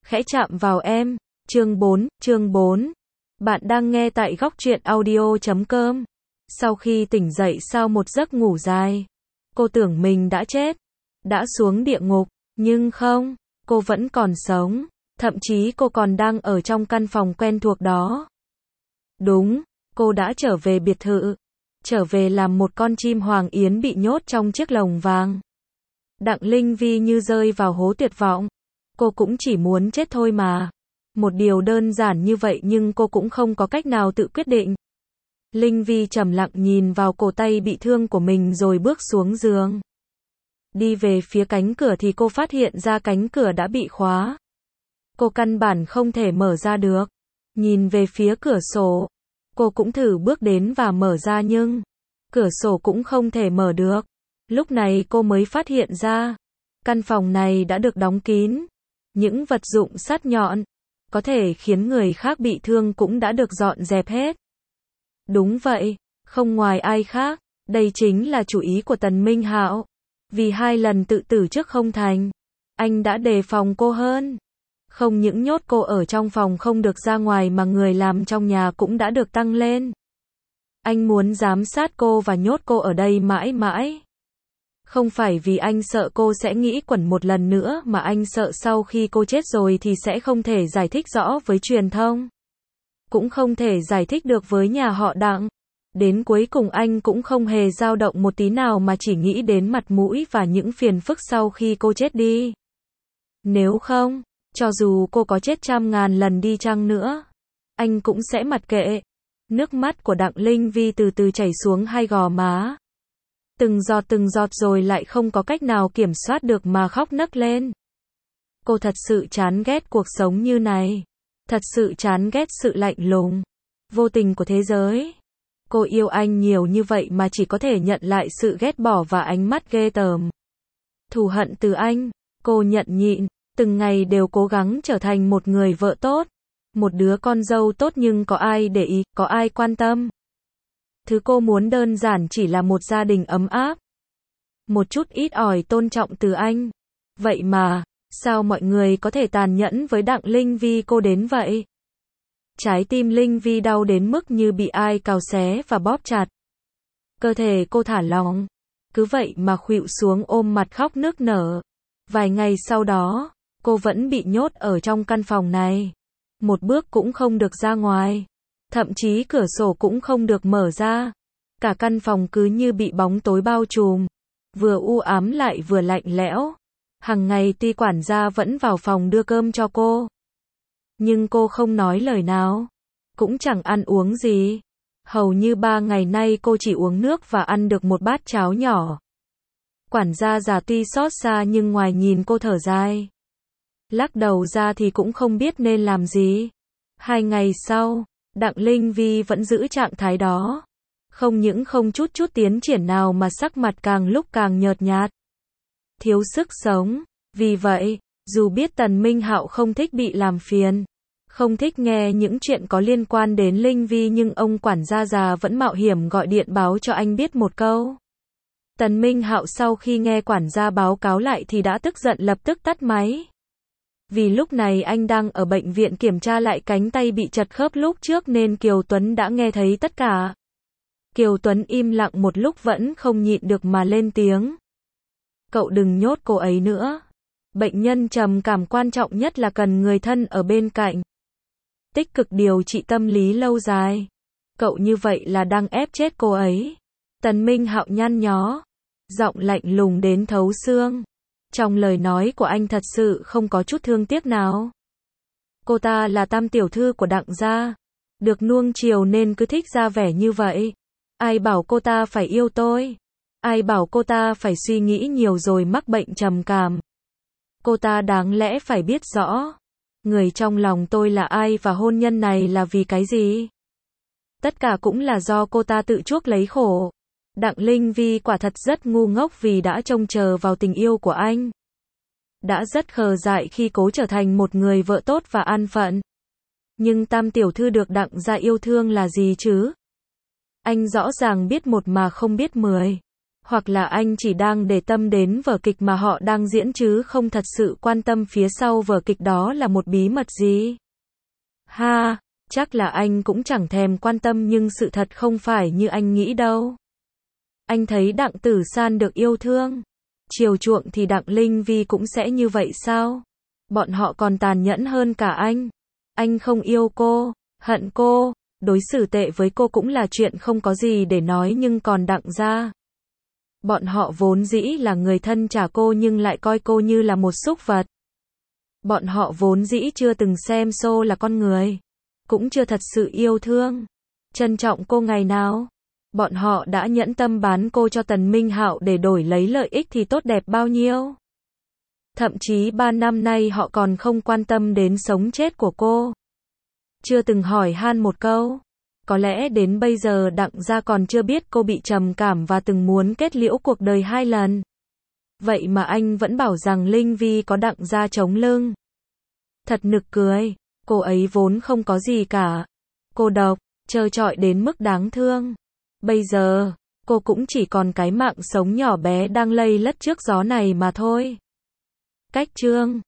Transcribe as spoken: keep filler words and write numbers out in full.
khẽ chạm vào em. Chương bốn, chương bốn. Bạn đang nghe tại góc truyện audio chấm com. Sau khi tỉnh dậy sau một giấc ngủ dài, cô tưởng mình đã chết, đã xuống địa ngục, nhưng không, cô vẫn còn sống, thậm chí cô còn đang ở trong căn phòng quen thuộc đó. Đúng, cô đã trở về biệt thự, trở về làm một con chim hoàng yến bị nhốt trong chiếc lồng vàng. Đặng Linh Vi như rơi vào hố tuyệt vọng, cô cũng chỉ muốn chết thôi mà. Một điều đơn giản như vậy nhưng cô cũng không có cách nào tự quyết định. Linh Vi trầm lặng nhìn vào cổ tay bị thương của mình rồi bước xuống giường. Đi về phía cánh cửa thì cô phát hiện ra cánh cửa đã bị khóa. Cô căn bản không thể mở ra được. Nhìn về phía cửa sổ, cô cũng thử bước đến và mở ra nhưng cửa sổ cũng không thể mở được. Lúc này cô mới phát hiện ra, căn phòng này đã được đóng kín. Những vật dụng sắc nhọn, có thể khiến người khác bị thương cũng đã được dọn dẹp hết. Đúng vậy, không ngoài ai khác, đây chính là chủ ý của Tần Minh Hạo. Vì hai lần tự tử trước không thành, anh đã đề phòng cô hơn. Không những nhốt cô ở trong phòng không được ra ngoài mà người làm trong nhà cũng đã được tăng lên. Anh muốn giám sát cô và nhốt cô ở đây mãi mãi. Không phải vì anh sợ cô sẽ nghĩ quẩn một lần nữa mà anh sợ sau khi cô chết rồi thì sẽ không thể giải thích rõ với truyền thông. Cũng không thể giải thích được với nhà họ Đặng. Đến cuối cùng anh cũng không hề dao động một tí nào mà chỉ nghĩ đến mặt mũi và những phiền phức sau khi cô chết đi. Nếu không, cho dù cô có chết trăm ngàn lần đi chăng nữa, anh cũng sẽ mặc kệ. Nước mắt của Đặng Linh Vi từ từ chảy xuống hai gò má. Từng giọt từng giọt rồi lại không có cách nào kiểm soát được mà khóc nấc lên. Cô thật sự chán ghét cuộc sống như này. Thật sự chán ghét sự lạnh lùng, vô tình của thế giới. Cô yêu anh nhiều như vậy mà chỉ có thể nhận lại sự ghét bỏ và ánh mắt ghê tởm. Thù hận từ anh, cô nhận nhịn, từng ngày đều cố gắng trở thành một người vợ tốt. Một đứa con dâu tốt nhưng có ai để ý, có ai quan tâm. Thứ cô muốn đơn giản chỉ là một gia đình ấm áp. Một chút ít ỏi tôn trọng từ anh. Vậy mà, sao mọi người có thể tàn nhẫn với Đặng Linh Vi cô đến vậy? Trái tim Linh Vi đau đến mức như bị ai cào xé và bóp chặt. Cơ thể cô thả lỏng. Cứ vậy mà khuỵu xuống ôm mặt khóc nức nở. Vài ngày sau đó, cô vẫn bị nhốt ở trong căn phòng này. Một bước cũng không được ra ngoài. Thậm chí cửa sổ cũng không được mở ra. Cả căn phòng cứ như bị bóng tối bao trùm. Vừa u ám lại vừa lạnh lẽo. Hằng ngày tuy quản gia vẫn vào phòng đưa cơm cho cô. Nhưng cô không nói lời nào. Cũng chẳng ăn uống gì. Hầu như ba ngày nay cô chỉ uống nước và ăn được một bát cháo nhỏ. Quản gia già tuy xót xa nhưng ngoài nhìn cô thở dài. Lắc đầu ra thì cũng không biết nên làm gì. Hai ngày sau, Đặng Linh Vi vẫn giữ trạng thái đó. Không những không chút chút tiến triển nào mà sắc mặt càng lúc càng nhợt nhạt. Thiếu sức sống. Vì vậy, dù biết Tần Minh Hạo không thích bị làm phiền, không thích nghe những chuyện có liên quan đến Linh Vi nhưng ông quản gia già vẫn mạo hiểm gọi điện báo cho anh biết một câu. Tần Minh Hạo sau khi nghe quản gia báo cáo lại thì đã tức giận lập tức tắt máy. Vì lúc này anh đang ở bệnh viện kiểm tra lại cánh tay bị chật khớp lúc trước nên Kiều Tuấn đã nghe thấy tất cả. Kiều Tuấn im lặng một lúc vẫn không nhịn được mà lên tiếng. Cậu đừng nhốt cô ấy nữa. Bệnh nhân trầm cảm quan trọng nhất là cần người thân ở bên cạnh. Tích cực điều trị tâm lý lâu dài. Cậu như vậy là đang ép chết cô ấy. Tần Minh Hạo nhăn nhó. Giọng lạnh lùng đến thấu xương. Trong lời nói của anh thật sự không có chút thương tiếc nào. Cô ta là tam tiểu thư của Đặng gia. Được nuông chiều nên cứ thích ra vẻ như vậy. Ai bảo cô ta phải yêu tôi? Ai bảo cô ta phải suy nghĩ nhiều rồi mắc bệnh trầm cảm? Cô ta đáng lẽ phải biết rõ. Người trong lòng tôi là ai và hôn nhân này là vì cái gì? Tất cả cũng là do cô ta tự chuốc lấy khổ. Đặng Linh Vi quả thật rất ngu ngốc vì đã trông chờ vào tình yêu của anh. Đã rất khờ dại khi cố trở thành một người vợ tốt và an phận. Nhưng tam tiểu thư được Đặng gia yêu thương là gì chứ? Anh rõ ràng biết một mà không biết mười. Hoặc là anh chỉ đang để tâm đến vở kịch mà họ đang diễn chứ không thật sự quan tâm phía sau vở kịch đó là một bí mật gì. Ha, chắc là anh cũng chẳng thèm quan tâm nhưng sự thật không phải như anh nghĩ đâu. Anh thấy Đặng Tử San được yêu thương, chiều chuộng thì Đặng Linh Vi cũng sẽ như vậy sao? Bọn họ còn tàn nhẫn hơn cả anh. Anh không yêu cô, hận cô, đối xử tệ với cô cũng là chuyện không có gì để nói nhưng còn Đặng gia. Bọn họ vốn dĩ là người thân trả cô nhưng lại coi cô như là một súc vật. Bọn họ vốn dĩ chưa từng xem Xô là con người, cũng chưa thật sự yêu thương, trân trọng cô ngày nào. Bọn họ đã nhẫn tâm bán cô cho Tần Minh Hạo để đổi lấy lợi ích thì tốt đẹp bao nhiêu. Thậm chí ba năm nay họ còn không quan tâm đến sống chết của cô. Chưa từng hỏi han một câu. Có lẽ đến bây giờ Đặng gia còn chưa biết cô bị trầm cảm và từng muốn kết liễu cuộc đời hai lần. Vậy mà anh vẫn bảo rằng Linh Vi có Đặng gia chống lưng. Thật nực cười, cô ấy vốn không có gì cả. Cô độc, trơ trọi đến mức đáng thương. Bây giờ, cô cũng chỉ còn cái mạng sống nhỏ bé đang lây lất trước gió này mà thôi. Cách chương